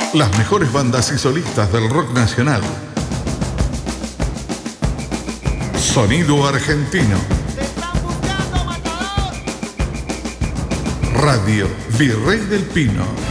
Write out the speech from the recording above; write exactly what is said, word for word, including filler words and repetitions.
Las mejores bandas y solistas del rock nacional. Sonido argentino. ¡Te están buscando, matador! Radio Virrey del Pino.